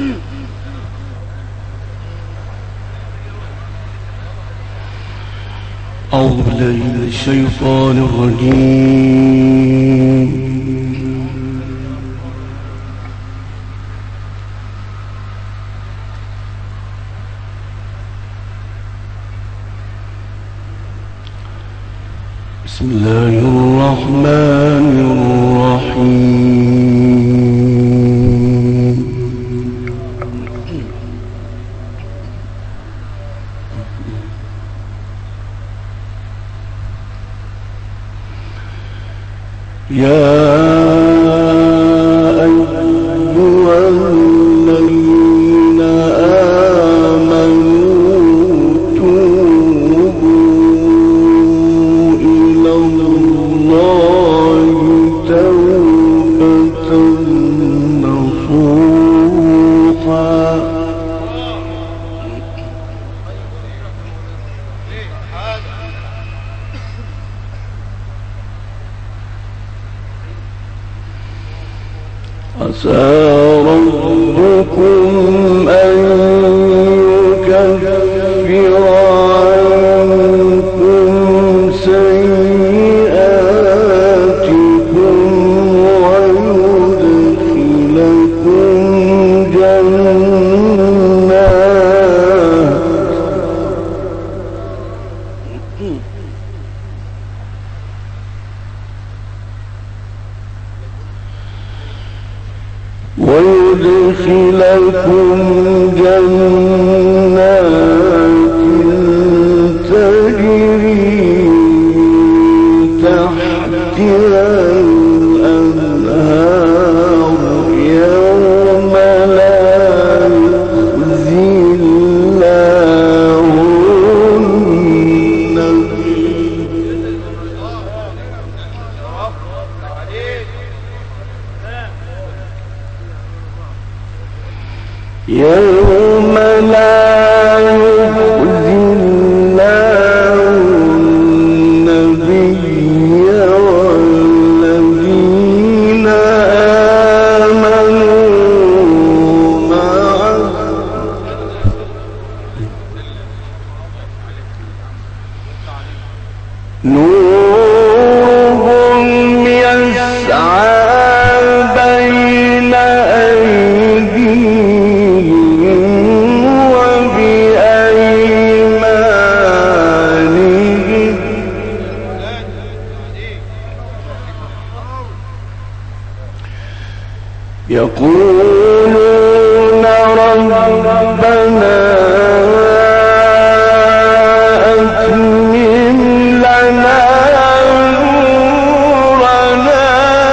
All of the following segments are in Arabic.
أعوذ بالله من الشيطان الرجيم. بسم الله الرحمن الرحيم. يا أيها الذين آمنوا توبوا إلى الله توبة نصوحا. عسى ربكم أن يكفر عنكم سيئاتكم ويدخلكم جنات تجري تحتها الأنهار يوم لا يخزي الله النبي يوم لا يخزي الله النبي والذين آمنوا معه نورهم يسعى بين يقولون ربنا أتمم لنا نورنا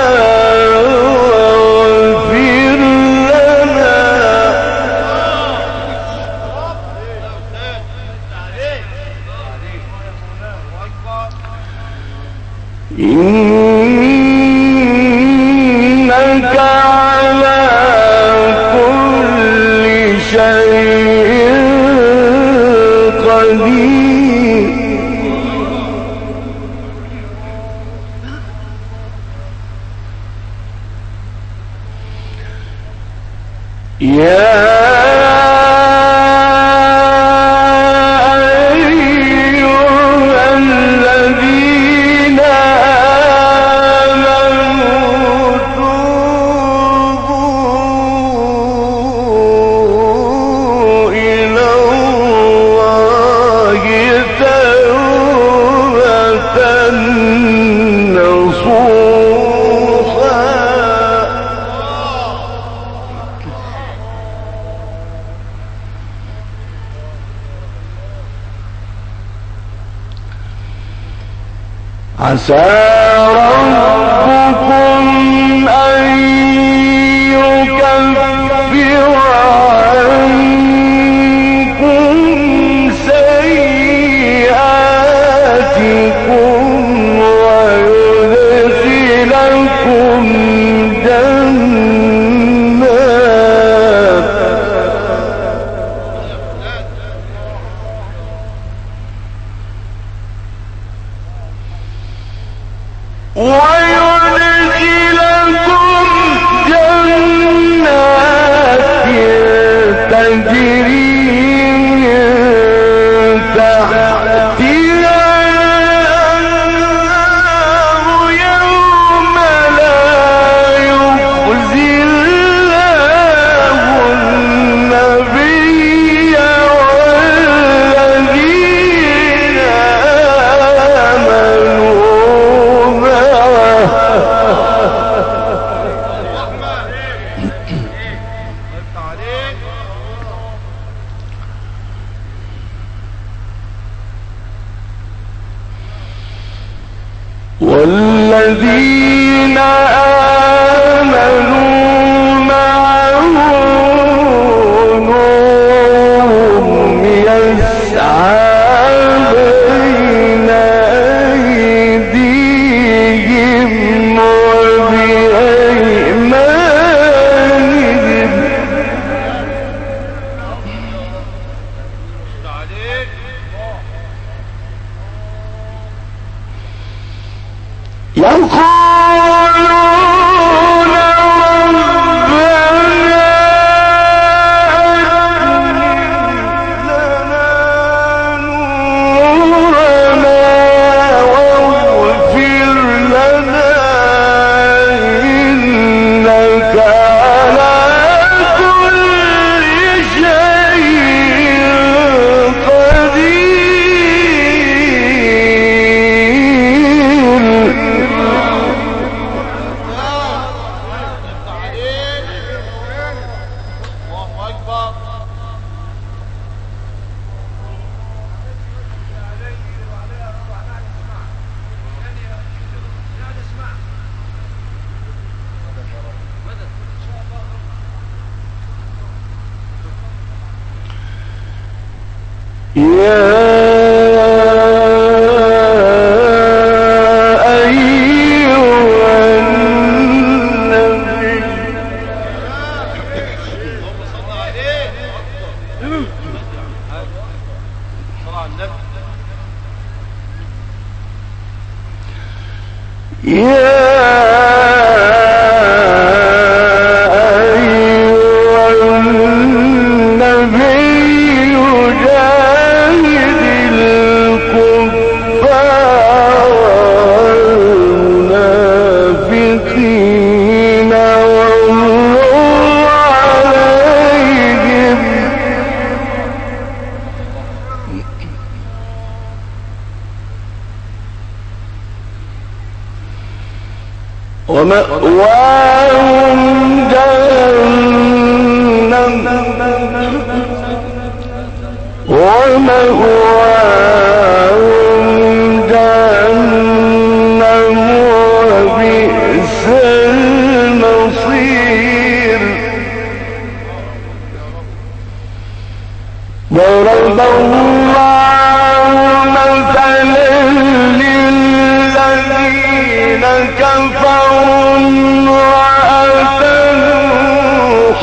واغفر لنا إنك على كل شيء قدير. يا عسى ربكم أن يكفر عنكم سيئاتكم ويدخلكم جنات ويدخلكم جنات تجري من تحتها الأنهار يوم لا يخزي الله النبي والذين آمنوا معه والذين آمنوا معه نورهم يسعى بين أيديهم وبأيمانهم يقولون ربنا أتمم لنا نورنا واغفر لنا إنك على كل شيء قدير. ومأواهم جهنم وبئس المصير. ضرب الله مثلا للذين كفروا امرأة نوح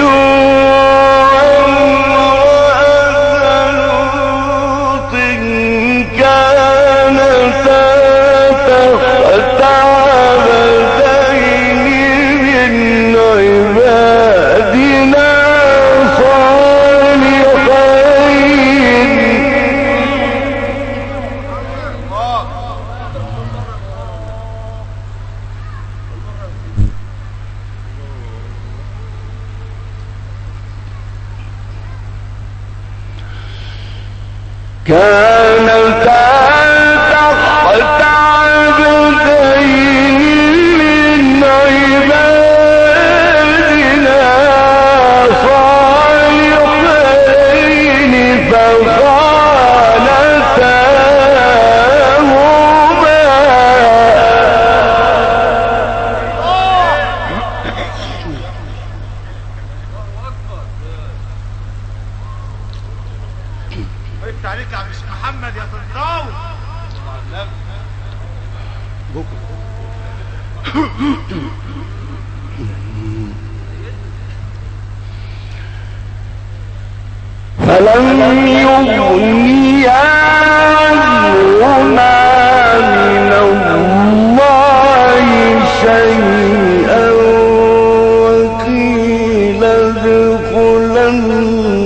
وامرأة لوط كانتا تحت عبدين من عبادنا صالحين كانتا تحت عبدين من عبادنا صالحين عليك يا عم محمد يا طنطاوي فلم يغني عنهما من الله شيئا وقيل ادخلا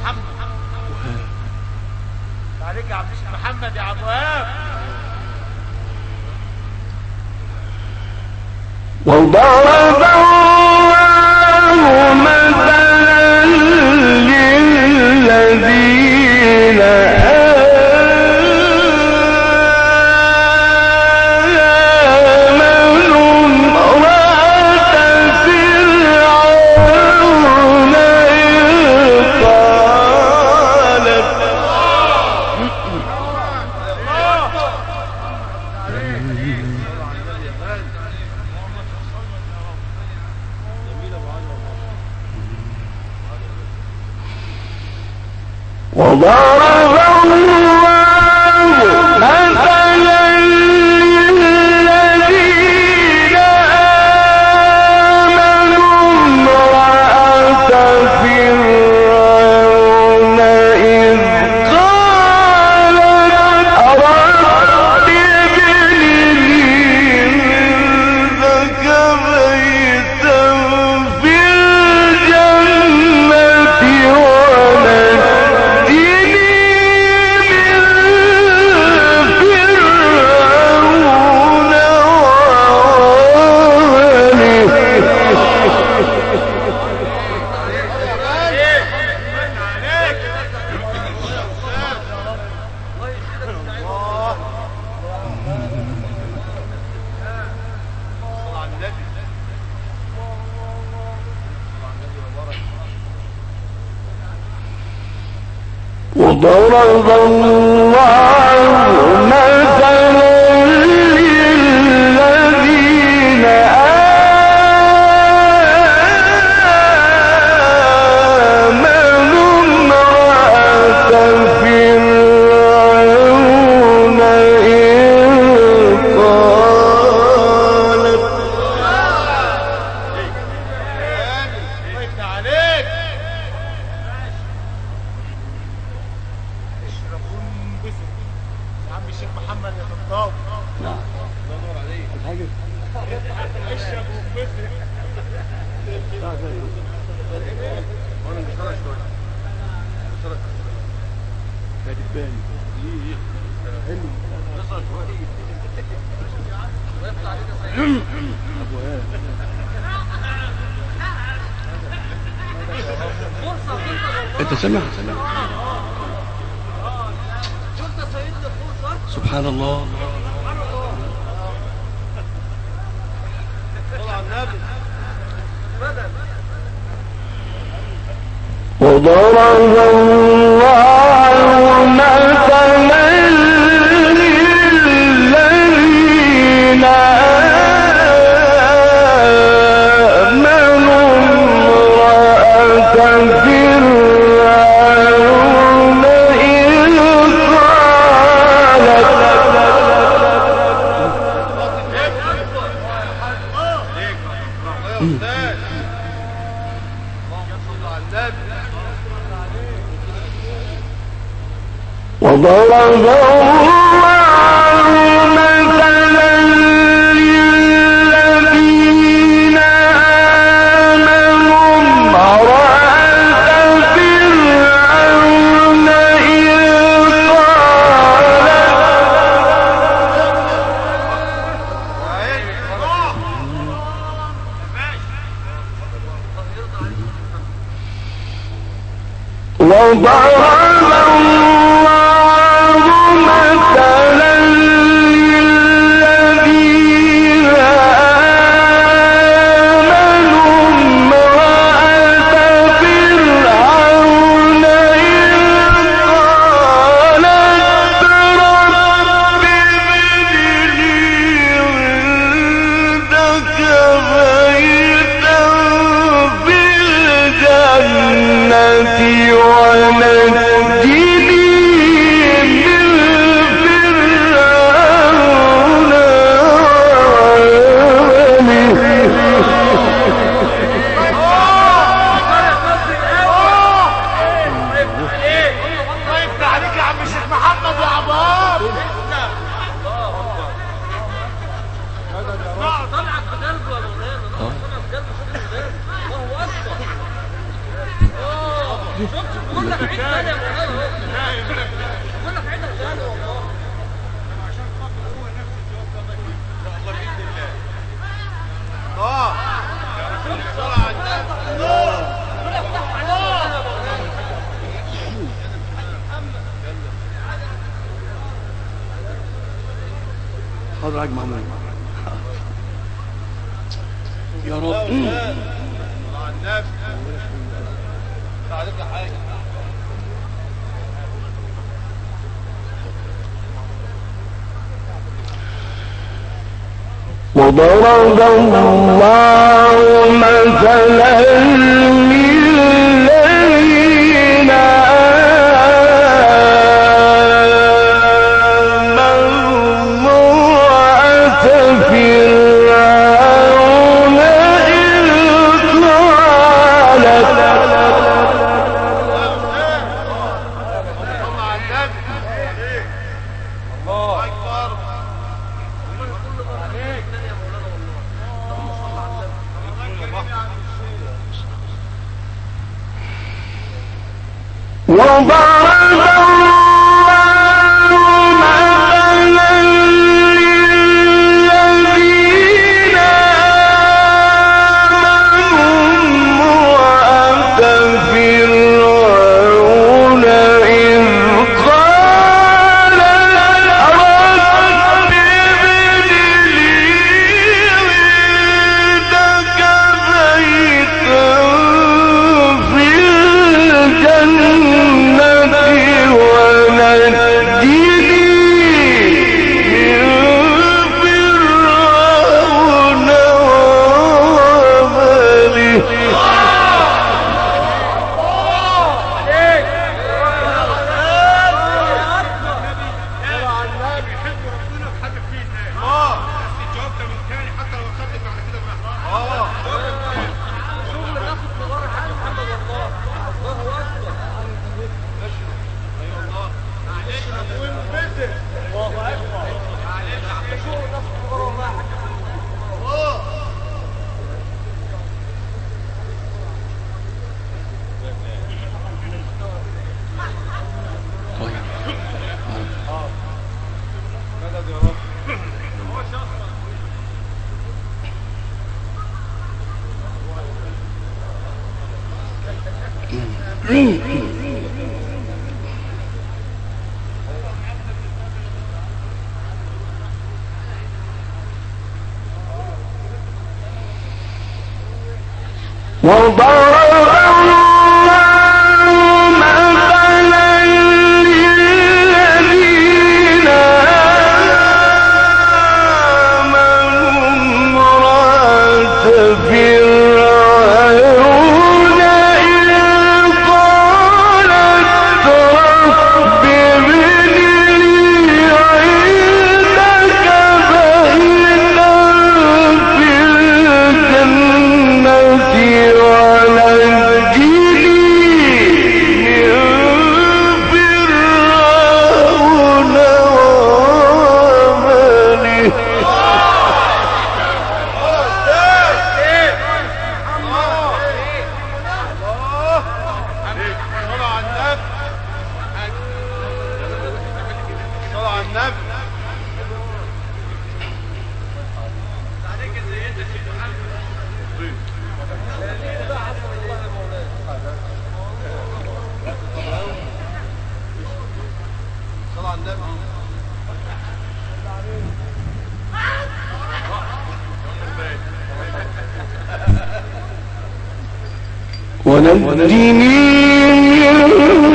محمد. عليك يا عبد الشيخ محمد يا عبد وهاب. وضرب الله مثلا للذين آمنوا امرأة فرعون إذ قالت وضرب الله مثلا للذين آمنوا امرأة فرعون إذ قالت رب ابن لي عندك بيتا في الجنة وضرب الله مثلا للذين آمنوا امرأة فرعون إذ قالت عليك عم الشيخ محمد يا طنطاوي. نعم. الله ينور عليك. حاجة اشرب وانبسط. وانا بشرح شوية كاتباني حلو بشرح شوية ابو هاد انت سمع سبحان الله. وضرب الله مثلا للذين آمنوا امرأة فرعون إذ قالت وضرب الله مثلا للذين آمنوا امرأة فرعون إذ قالت وضرب الله مثلا للذين آمنوا امرأة فرعون إذ قالت رب ابن لي عندك بيتا في الجنة ونجني حاضر يا محمود. يا رب. وضرب الله مثلا للذين آمنوا امرأة فرعون إذ ونجني من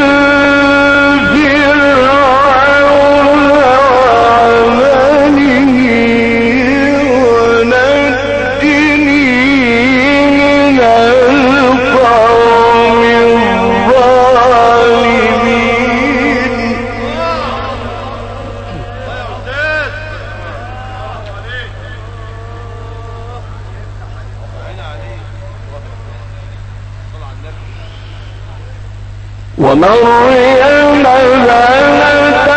فرعون وعمله ونجني من القوم الظالمين. ومريم ابنة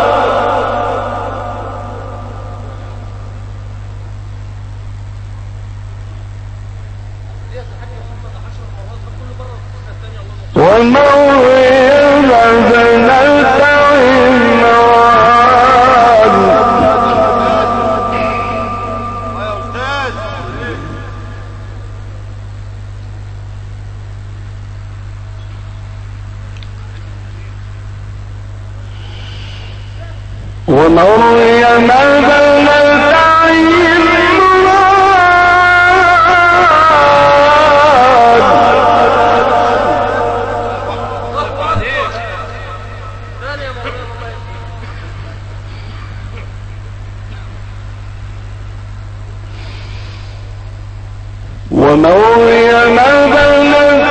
عمران ومريم ابنة ومريم ابنة ومريم ابنة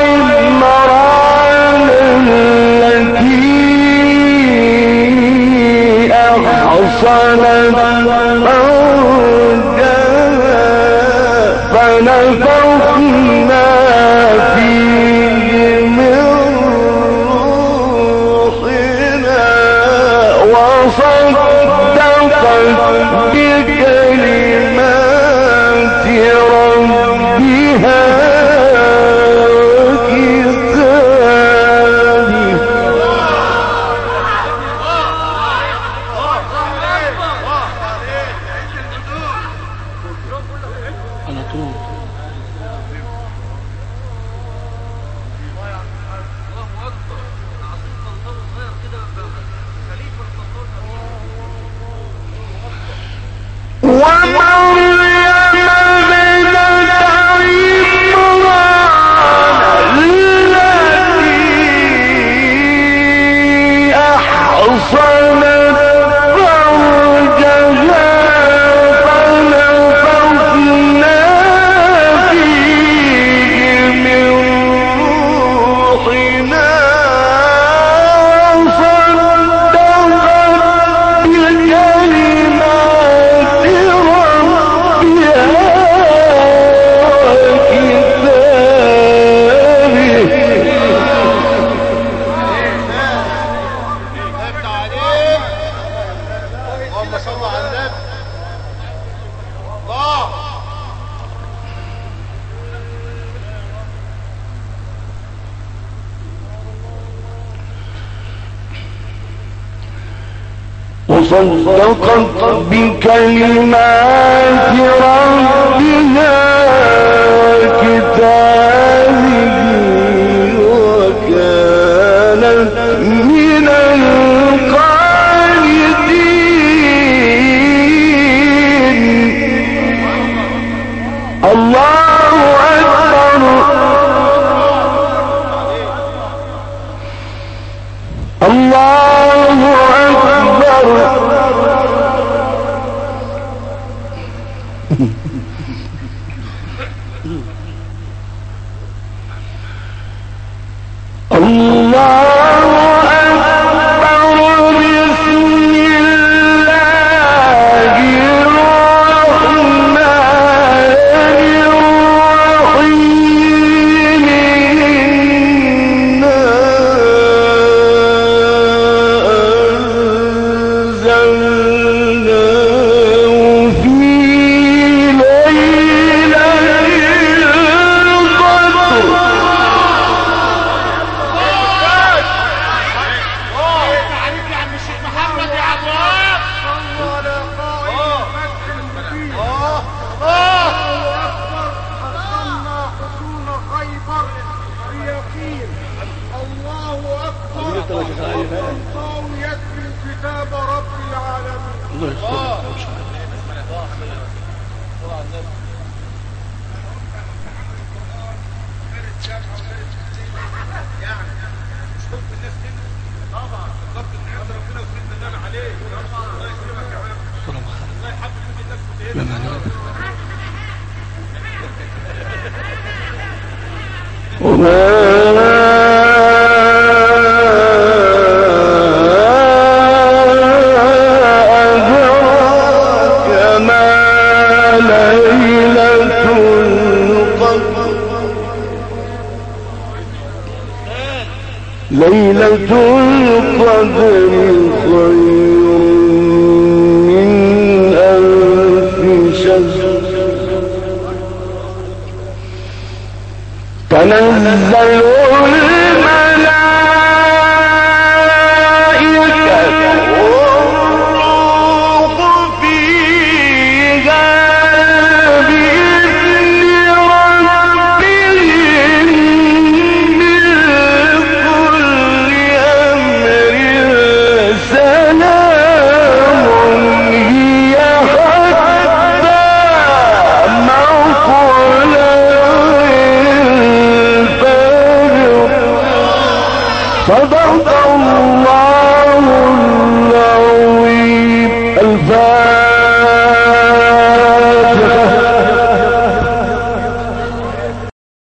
عمران التي أحصنت فرجها فنفخنا فيه من روحنا وصدقت بكلمات ربها وكتابه. على طول. وصدقت بكلمات ربها وكتابه وكانت من القانتين. الله أكبر الله أكبر. الله أكبر. بسم الله الرحمن الرحيم. إنا أنزلناه في ليلة القدر. عليك يا عم الشيخ محمد يا عباد. الله لا قائل الله أكبر. أرسلنا حصون خيبر بيقين. الله أكبر. الله يتلو كتاب رب العالمين. الله يستر. ليلة القدر خير من ألف شهر تنزل الملائكة والروح فيها بإذن ربهم من كل أمر سلام هي حتى مطلع الفجر. صدق الله